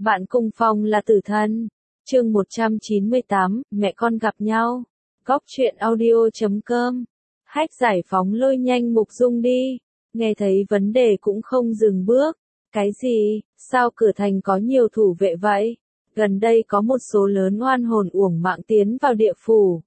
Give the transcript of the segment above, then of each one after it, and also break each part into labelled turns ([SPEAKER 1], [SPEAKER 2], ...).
[SPEAKER 1] Bạn cùng phòng là tử thần. Chương 198, mẹ con gặp nhau. Góc truyện audio.com. Hách Giải Phóng lôi nhanh Mục Dung đi. Nghe thấy vấn đề cũng không dừng bước. Cái gì? Sao cửa thành có nhiều thủ vệ vậy? Gần đây có một số lớn oan hồn uổng mạng tiến vào địa phủ.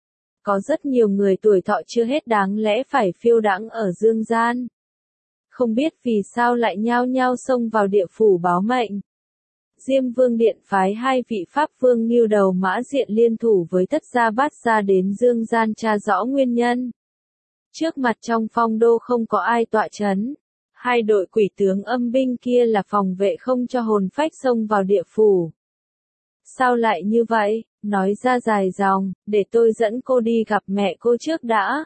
[SPEAKER 1] Có rất nhiều người tuổi thọ chưa hết đáng lẽ phải phiêu đãng ở dương gian. Không biết vì sao lại nhao nhao xông vào địa phủ báo mệnh. Diêm Vương Điện phái hai vị Pháp Vương Ngưu Đầu Mã Diện liên thủ với Thất Gia Bát Gia đến dương gian tra rõ nguyên nhân. Trước mặt trong phong đô không có ai tọa chấn. Hai đội quỷ tướng âm binh kia là phòng vệ không cho hồn phách xông vào địa phủ. Sao lại như vậy? Nói ra dài dòng, để tôi dẫn cô đi gặp mẹ cô trước đã.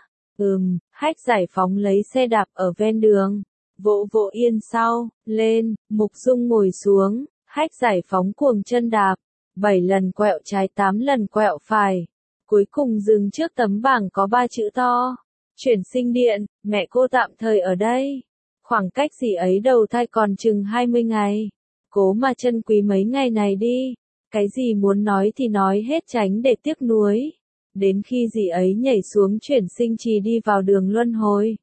[SPEAKER 1] Hách Giải Phóng lấy xe đạp ở ven đường. Vỗ vỗ yên sau, lên, Mục Dung ngồi xuống, Hách Giải Phóng cuồng chân đạp. 7 lần quẹo trái 8 lần quẹo phải. Cuối cùng dừng trước tấm bảng có 3 chữ to. Chuyển sinh điện, mẹ cô tạm thời ở đây. Khoảng cách gì ấy đầu thai còn chừng 20 ngày. Cố mà trân quý mấy ngày này đi. Cái gì muốn nói thì nói hết tránh để tiếc nuối. Đến khi gì ấy nhảy xuống chuyển sinh trì đi vào đường luân hồi.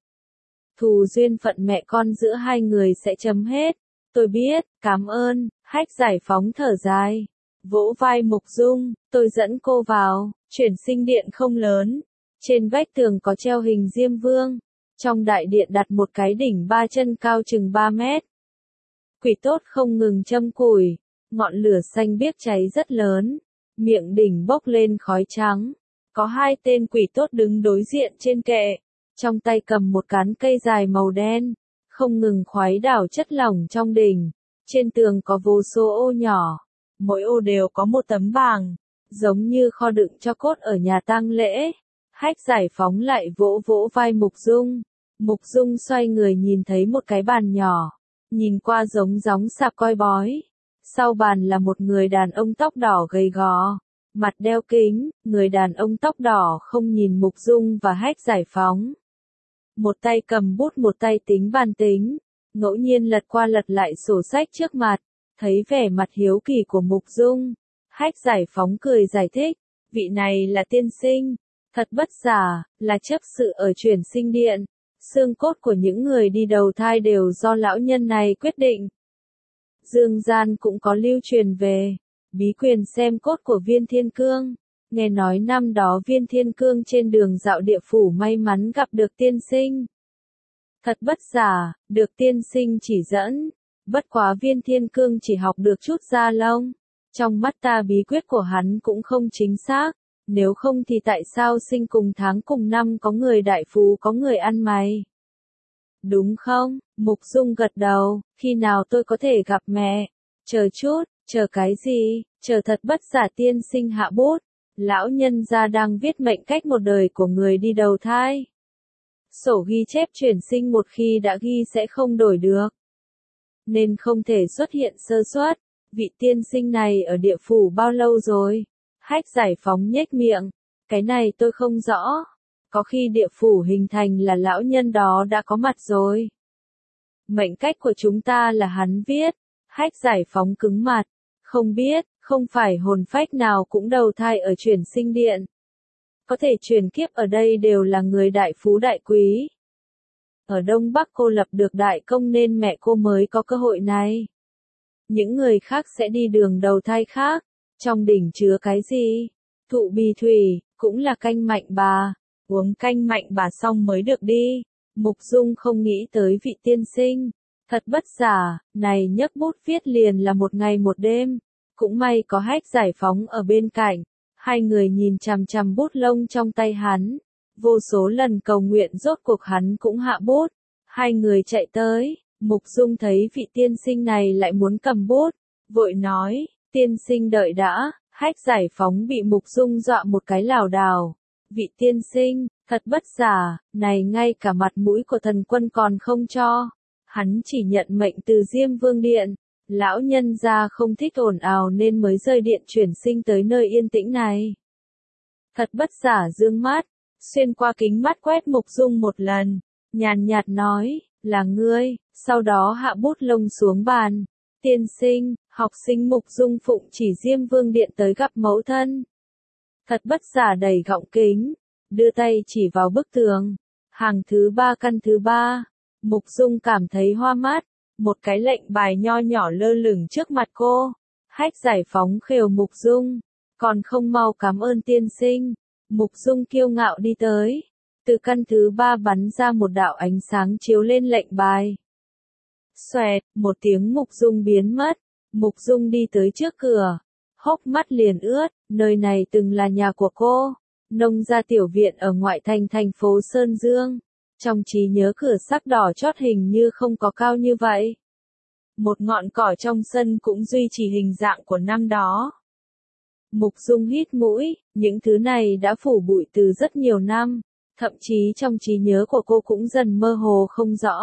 [SPEAKER 1] Thù duyên phận mẹ con giữa hai người sẽ chấm hết. Tôi biết, cảm ơn, Hách Giải Phóng thở dài. Vỗ vai Mục Dung, tôi dẫn cô vào, chuyển sinh điện không lớn. Trên vách tường có treo hình Diêm Vương. Trong đại điện đặt một cái đỉnh 3 chân cao chừng 3 mét. Quỷ tốt không ngừng châm củi. Ngọn lửa xanh biếc cháy rất lớn. Miệng đỉnh bốc lên khói trắng. Có 2 tên quỷ tốt đứng đối diện trên kệ. Trong tay cầm một cán cây dài màu đen. Không ngừng khoái đảo chất lỏng trong đỉnh. Trên tường có vô số ô nhỏ. Mỗi ô đều có một tấm bảng. Giống như kho đựng cho cốt ở nhà tang lễ. Hách Giải Phóng lại vỗ vỗ vai Mục Dung. Mục Dung xoay người nhìn thấy một cái bàn nhỏ. Nhìn qua giống gióng sạp coi bói. Sau bàn là một người đàn ông tóc đỏ gầy gò. Mặt đeo kính, người đàn ông tóc đỏ không nhìn Mục Dung và Hách Giải Phóng. Một tay cầm bút một tay tính bàn tính. Ngẫu nhiên lật qua lật lại sổ sách trước mặt. Thấy vẻ mặt hiếu kỳ của Mục Dung. Hách Giải Phóng cười giải thích. Vị này là tiên sinh. Thật bất giả, là chấp sự ở chuyển sinh điện. Xương cốt của những người đi đầu thai đều do lão nhân này quyết định. Dương gian cũng có lưu truyền về bí quyền xem cốt của Viên Thiên Cương. Nghe nói năm đó Viên Thiên Cương trên đường dạo địa phủ may mắn gặp được tiên sinh. Thật bất giả, được tiên sinh chỉ dẫn. Bất quá Viên Thiên Cương chỉ học được chút da lông. Trong mắt ta bí quyết của hắn cũng không chính xác. Nếu không thì tại sao sinh cùng tháng cùng năm có người đại phú có người ăn mày? Đúng không? Mục Dung gật đầu, khi nào tôi có thể gặp mẹ? Chờ chút, chờ cái gì? Chờ thật bất giả tiên sinh hạ bút. Lão nhân gia đang viết mệnh cách một đời của người đi đầu thai. Sổ ghi chép chuyển sinh một khi đã ghi sẽ không đổi được. Nên không thể xuất hiện sơ suất. Vị tiên sinh này ở địa phủ bao lâu rồi? Hách Giải Phóng nhếch miệng. Cái này tôi không rõ. Có khi địa phủ hình thành là lão nhân đó đã có mặt rồi. Mệnh cách của chúng ta là hắn viết. Hách Giải Phóng cứng mặt. Không biết, không phải hồn phách nào cũng đầu thai ở chuyển sinh điện. Có thể chuyển kiếp ở đây đều là người đại phú đại quý. Ở Đông Bắc cô lập được đại công nên mẹ cô mới có cơ hội này. Những người khác sẽ đi đường đầu thai khác. Trong đỉnh chứa cái gì? Thụ bì thủy, cũng là canh mạnh bà. Uống canh mạnh bà xong mới được đi. Mục Dung không nghĩ tới vị tiên sinh. Thật bất giả, này nhấc bút viết liền là một ngày một đêm. Cũng may có Hách Giải Phóng ở bên cạnh. Hai người nhìn chằm chằm bút lông trong tay hắn. Vô số lần cầu nguyện rốt cuộc hắn cũng hạ bút. Hai người chạy tới. Mục Dung thấy vị tiên sinh này lại muốn cầm bút. Vội nói, tiên sinh đợi đã. Hách Giải Phóng bị Mục Dung dọa một cái lảo đảo. Vị tiên sinh, thật bất giả, này ngay cả mặt mũi của thần quân còn không cho. Hắn chỉ nhận mệnh từ Diêm Vương Điện. Lão nhân gia không thích ồn ào nên mới rời điện chuyển sinh tới nơi yên tĩnh này. Thật bất giả dương mắt, xuyên qua kính mắt quét Mục Dung một lần. Nhàn nhạt nói, là ngươi, sau đó hạ bút lông xuống bàn. Tiên sinh, Học sinh Mục Dung phụng chỉ Diêm Vương điện tới gặp mẫu thân. Thật bất giả đầy gọng kính, đưa tay chỉ vào bức tường. Hàng thứ 3 căn thứ 3. Mục Dung cảm thấy hoa mắt, một cái lệnh bài nho nhỏ lơ lửng trước mặt cô. Hách Giải Phóng khều Mục Dung, còn không mau cảm ơn tiên sinh. Mục Dung kiêu ngạo đi tới, từ căn thứ 3 bắn ra một đạo ánh sáng chiếu lên lệnh bài. Xoẹt, một tiếng Mục Dung biến mất. Mục Dung đi tới trước cửa, hốc mắt liền ướt, nơi này từng là nhà của cô, nông gia tiểu viện ở ngoại thành thành phố Sơn Dương. Trong trí nhớ cửa sắc đỏ chót hình như không có cao như vậy. Một ngọn cỏ trong sân cũng duy trì hình dạng của năm đó. Mục Dung hít mũi, những thứ này đã phủ bụi từ rất nhiều năm, thậm chí trong trí nhớ của cô cũng dần mơ hồ không rõ.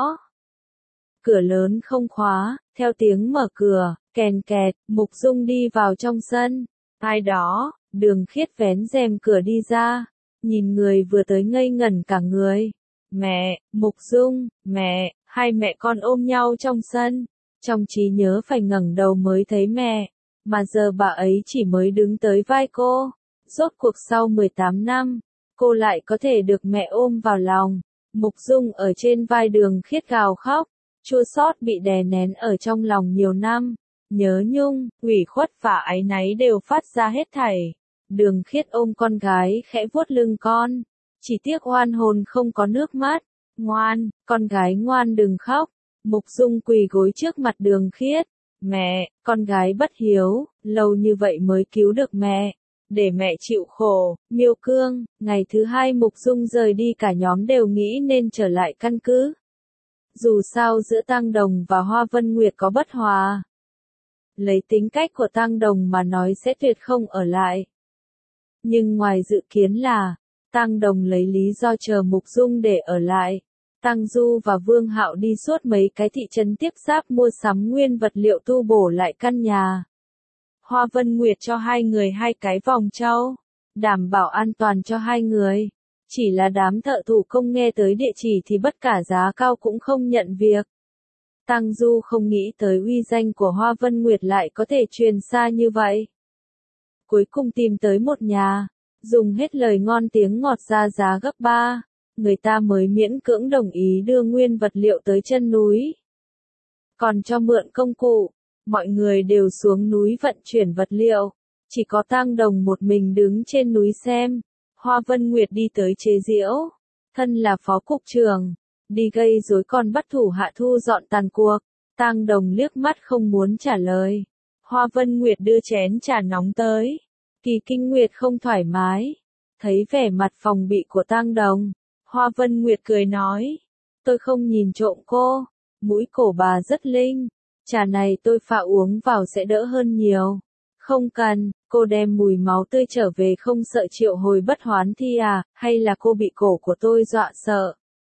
[SPEAKER 1] Cửa lớn không khóa, theo tiếng mở cửa, kèn kẹt, Mục Dung đi vào trong sân. Ai đó, Đường Khiết vén rèm cửa đi ra, nhìn người vừa tới ngây ngẩn cả người. Mẹ, Mục Dung, mẹ, hai mẹ con ôm nhau trong sân. Trong trí nhớ phải ngẩng đầu mới thấy mẹ, mà giờ bà ấy chỉ mới đứng tới vai cô. Rốt cuộc sau 18 năm, cô lại có thể được mẹ ôm vào lòng. Mục Dung ở trên vai Đường Khiết gào khóc, chua xót bị đè nén ở trong lòng nhiều năm. Nhớ nhung, ủy khuất và áy náy đều phát ra hết thảy. Đường Khiết ôm con gái khẽ vuốt lưng con. Chỉ tiếc oan hồn không có nước mắt. Ngoan, con gái ngoan đừng khóc. Mục Dung quỳ gối trước mặt Đường Khiết. Mẹ, con gái bất hiếu, lâu như vậy mới cứu được mẹ. Để mẹ chịu khổ, Miêu Cương. Ngày thứ 2 Mục Dung rời đi cả nhóm đều nghĩ nên trở lại căn cứ. Dù sao giữa Tang Đồng và Hoa Vân Nguyệt có bất hòa. Lấy tính cách của Tang Đồng mà nói sẽ tuyệt không ở lại. Nhưng ngoài dự kiến là, Tang Đồng lấy lý do chờ Mục Dung để ở lại. Tang Du và Vương Hạo đi suốt mấy cái thị trấn tiếp giáp mua sắm nguyên vật liệu tu bổ lại căn nhà. Hoa Vân Nguyệt cho hai người 2 cái vòng trâu, đảm bảo an toàn cho hai người. Chỉ là đám thợ thủ công nghe tới địa chỉ thì bất cả giá cao cũng không nhận việc. Tang Du không nghĩ tới uy danh của Hoa Vân Nguyệt lại có thể truyền xa như vậy. Cuối cùng tìm tới một nhà, dùng hết lời ngon tiếng ngọt ra giá gấp 3, người ta mới miễn cưỡng đồng ý đưa nguyên vật liệu tới chân núi. Còn cho mượn công cụ, mọi người đều xuống núi vận chuyển vật liệu, chỉ có Tang Đồng một mình đứng trên núi xem. Hoa Vân Nguyệt đi tới chế giễu, thân là phó cục trưởng, đi gây rối còn bắt thủ hạ thu dọn tàn cuộc. Tang Đồng liếc mắt không muốn trả lời. Hoa Vân Nguyệt đưa chén trà nóng tới. Kỳ Kinh Nguyệt không thoải mái, thấy vẻ mặt phòng bị của Tang Đồng, Hoa Vân Nguyệt cười nói, tôi không nhìn trộm cô, mũi cổ bà rất linh, trà này tôi pha uống vào sẽ đỡ hơn nhiều. Không cần, cô đem mùi máu tươi trở về không sợ triệu hồi bất hoán thi à, hay là cô bị cổ của tôi dọa sợ?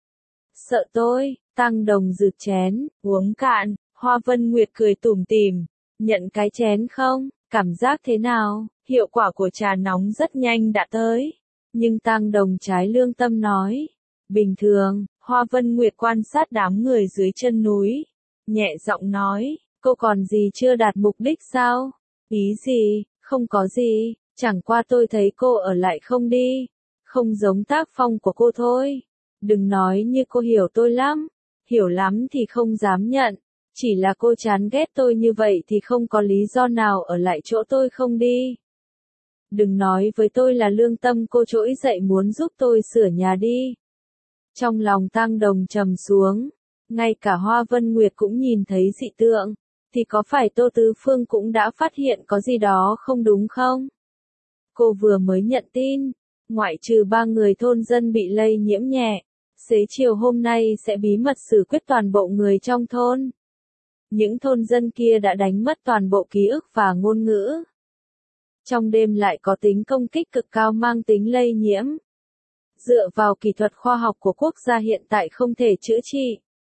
[SPEAKER 1] Sợ tôi, Tang Đồng rực chén, uống cạn. Hoa Vân Nguyệt cười tủm tỉm, nhận cái chén không, cảm giác thế nào? Hiệu quả của trà nóng rất nhanh đã tới. Nhưng Tang Đồng trái lương tâm nói, bình thường. Hoa Vân Nguyệt quan sát đám người dưới chân núi, nhẹ giọng nói, cô còn gì chưa đạt mục đích sao? Ý gì? Không có gì, chẳng qua tôi thấy cô ở lại không đi, không giống tác phong của cô thôi. Đừng nói như cô hiểu tôi lắm, hiểu lắm thì không dám nhận, chỉ là cô chán ghét tôi như vậy thì không có lý do nào ở lại chỗ tôi không đi. Đừng nói với tôi là lương tâm cô trỗi dậy muốn giúp tôi sửa nhà đi. Trong lòng Tang Đồng trầm xuống, ngay cả Hoa Vân Nguyệt cũng nhìn thấy dị tượng, thì có phải Tô Tứ Phương cũng đã phát hiện có gì đó không đúng không? Cô vừa mới nhận tin, ngoại trừ 3 người thôn dân bị lây nhiễm nhẹ, xế chiều hôm nay sẽ bí mật xử quyết toàn bộ người trong thôn. Những thôn dân kia đã đánh mất toàn bộ ký ức và ngôn ngữ. Trong đêm lại có tính công kích cực cao mang tính lây nhiễm. Dựa vào kỹ thuật khoa học của quốc gia hiện tại không thể chữa trị.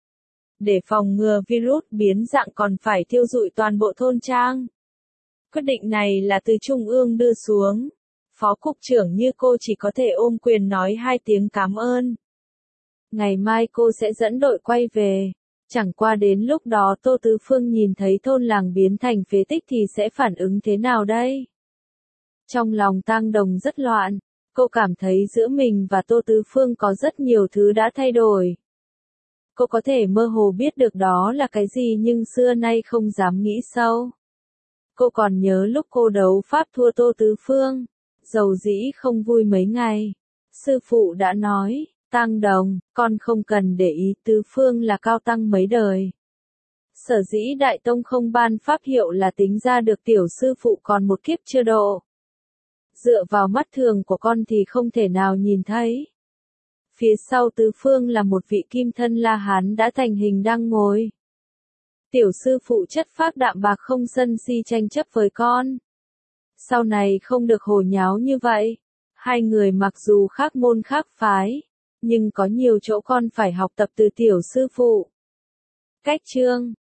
[SPEAKER 1] Để phòng ngừa virus biến dạng còn phải thiêu rụi toàn bộ thôn trang. Quyết định này là từ Trung ương đưa xuống. Phó cục trưởng như cô chỉ có thể ôm quyền nói 2 tiếng cảm ơn. Ngày mai cô sẽ dẫn đội quay về. Chẳng qua đến lúc đó Tô Tứ Phương nhìn thấy thôn làng biến thành phế tích thì sẽ phản ứng thế nào đây? Trong lòng Tang Đồng rất loạn, cô cảm thấy giữa mình và Tô Tứ Phương có rất nhiều thứ đã thay đổi. Cô có thể mơ hồ biết được đó là cái gì nhưng xưa nay không dám nghĩ sâu. Cô còn nhớ lúc cô đấu pháp thua Tô Tứ Phương, dầu dĩ không vui mấy ngày. Sư phụ đã nói, Tang Đồng, con không cần để ý Tứ Phương là cao tăng mấy đời. Sở dĩ Đại Tông không ban pháp hiệu là tính ra được tiểu sư phụ còn một kiếp chưa độ. Dựa vào mắt thường của con thì không thể nào nhìn thấy. Phía sau Tứ Phương là một vị kim thân La Hán đã thành hình đang ngồi. Tiểu sư phụ chất phác đạm bạc không sân si tranh chấp với con. Sau này không được hồ nháo như vậy. Hai người mặc dù khác môn khác phái, nhưng có nhiều chỗ con phải học tập từ tiểu sư phụ. Cách chương